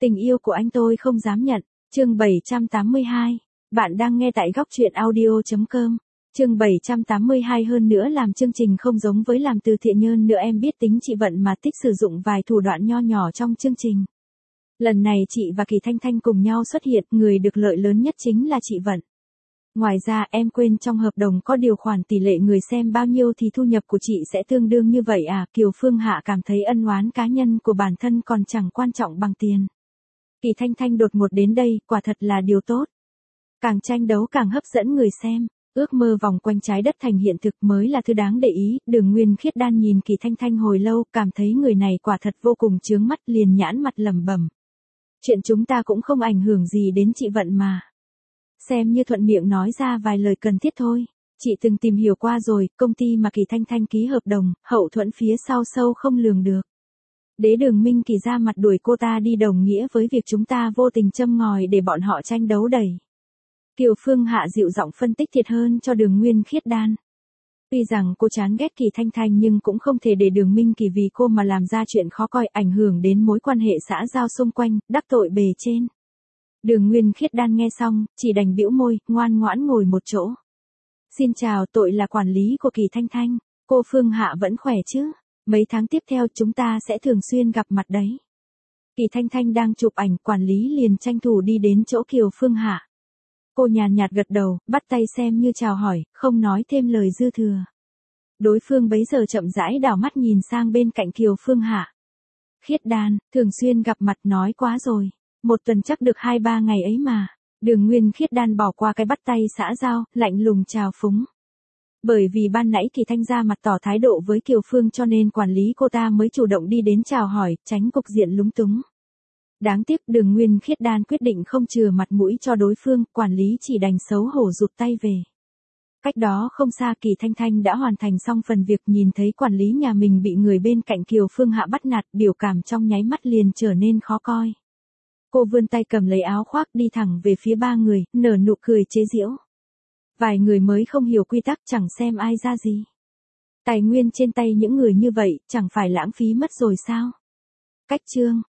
Tình yêu của anh tôi không dám nhận. Chương 782. Bạn đang nghe tại góc truyện audio.com. Chương 782 hơn nữa làm chương trình không giống với làm từ thiện nhân nữa em biết tính chị Vận mà thích sử dụng vài thủ đoạn nho nhỏ trong chương trình. Lần này chị và Kỳ Thanh Thanh cùng nhau xuất hiện, người được lợi lớn nhất chính là chị Vận. Ngoài ra em quên trong hợp đồng có điều khoản tỷ lệ người xem bao nhiêu thì thu nhập của chị sẽ tương đương như vậy à. Kiều Phương Hạ cảm thấy ân oán cá nhân của bản thân còn chẳng quan trọng bằng tiền. Kỳ Thanh Thanh đột ngột đến đây, quả thật là điều tốt. Càng tranh đấu càng hấp dẫn người xem, ước mơ vòng quanh trái đất thành hiện thực mới là thứ đáng để ý. Đường Nguyên Khiết Đan nhìn Kỳ Thanh Thanh hồi lâu, cảm thấy người này quả thật vô cùng chướng mắt, liền nhãn mặt lẩm bẩm. Chuyện chúng ta cũng không ảnh hưởng gì đến chị Vận mà. Xem như thuận miệng nói ra vài lời cần thiết thôi. Chị từng tìm hiểu qua rồi, công ty mà Kỳ Thanh Thanh ký hợp đồng, hậu thuẫn phía sau sâu không lường được. Đế Đường Minh Kỳ ra mặt đuổi cô ta đi đồng nghĩa với việc chúng ta vô tình châm ngòi để bọn họ tranh đấu đẩy. Kiều Phương Hạ dịu giọng phân tích thiệt hơn cho Đường Nguyên Khiết Đan. Tuy rằng cô chán ghét Kỳ Thanh Thanh nhưng cũng không thể để Đường Minh Kỳ vì cô mà làm ra chuyện khó coi, ảnh hưởng đến mối quan hệ xã giao xung quanh, đắc tội bề trên. Đường Nguyên Khiết Đan nghe xong, chỉ đành bĩu môi, ngoan ngoãn ngồi một chỗ. Xin chào, tội là quản lý của Kỳ Thanh Thanh. Cô Phương Hạ vẫn khỏe chứ? Mấy tháng tiếp theo chúng ta sẽ thường xuyên gặp mặt đấy. Kỳ Thanh Thanh đang chụp ảnh, quản lý liền tranh thủ đi đến chỗ Kiều Phương Hạ. Cô nhàn nhạt gật đầu, bắt tay xem như chào hỏi, không nói thêm lời dư thừa. Đối phương bấy giờ chậm rãi đảo mắt nhìn sang bên cạnh Kiều Phương Hạ. Khiết Đan, thường xuyên gặp mặt nói quá rồi. Một tuần chắc được 2-3 ngày ấy mà. Đường Nguyên Khiết Đan bỏ qua cái bắt tay xã giao, lạnh lùng chào phúng. Bởi vì ban nãy Kỳ Thanh ra mặt tỏ thái độ với Kiều Phương cho nên quản lý cô ta mới chủ động đi đến chào hỏi, tránh cục diện lúng túng. Đáng tiếc Đường Nguyên Khiết Đan quyết định không chừa mặt mũi cho đối phương, quản lý chỉ đành xấu hổ rụt tay về. Cách đó không xa Kỳ Thanh Thanh đã hoàn thành xong phần việc, nhìn thấy quản lý nhà mình bị người bên cạnh Kiều Phương Hạ bắt nạt, biểu cảm trong nháy mắt liền trở nên khó coi. Cô vươn tay cầm lấy áo khoác đi thẳng về phía ba người, nở nụ cười chế giễu. Vài người mới không hiểu quy tắc chẳng xem ai ra gì. Tài nguyên trên tay những người như vậy chẳng phải lãng phí mất rồi sao? Cách chương.